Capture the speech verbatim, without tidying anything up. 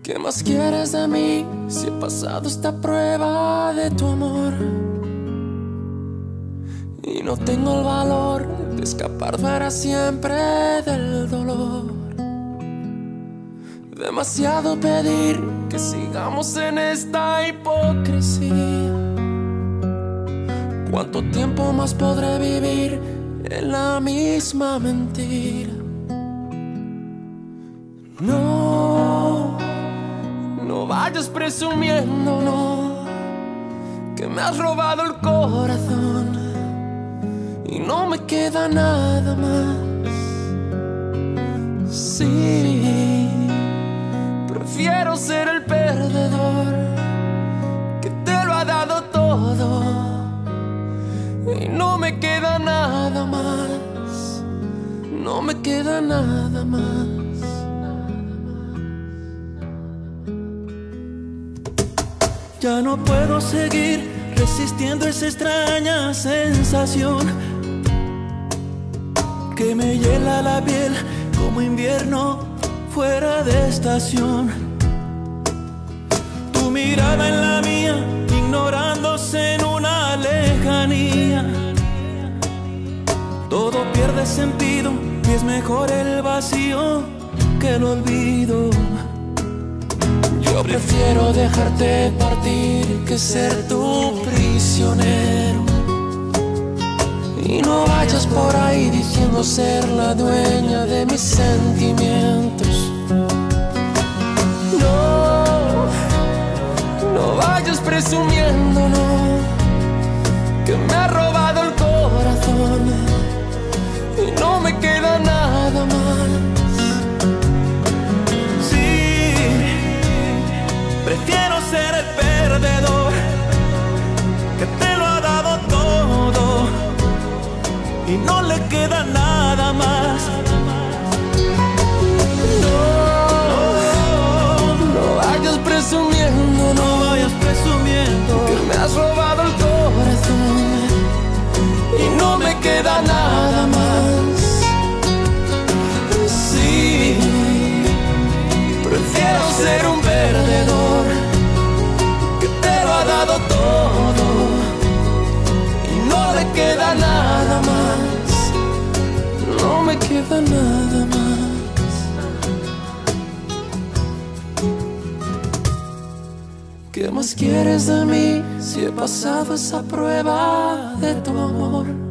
¿Qué más quieres de mí si he pasado esta prueba de tu amor? Y no tengo el valor de escapar para siempre del dolor. Demasiado pedir que sigamos en esta hipocresía. ¿Cuánto tiempo más podré vivir en la misma mentira? No, no vayas presumiendo, no, que me has robado el corazón y no me queda nada más. Sí, prefiero ser el perdedor que te lo ha dado todo y no me queda nada más, no me queda nada más. Ya no puedo seguir resistiendo esa extraña sensación que me hiela la piel como invierno fuera de estación. Tu mirada en la mía, ignorándose en una lejanía. Todo pierde sentido y es mejor el vacío que el olvido. Yo prefiero dejarte partir que ser tu prisionero. Y no vayas por ahí diciendo ser la dueña de mis sentimientos. No, no vayas presumiendo, no, que me ha robado el corazón y no me queda nada más. Prefiero ser el perdedor que te lo ha dado todo y no le queda nada más. No, no vayas presumiendo, no vayas presumiendo que me has robado el corazón y no me queda nada más. Sí, prefiero ser un perdedor que te lo ha dado todo y no le queda nada más, no me queda nada más. ¿Qué más quieres de mí si he pasado esa prueba de tu amor?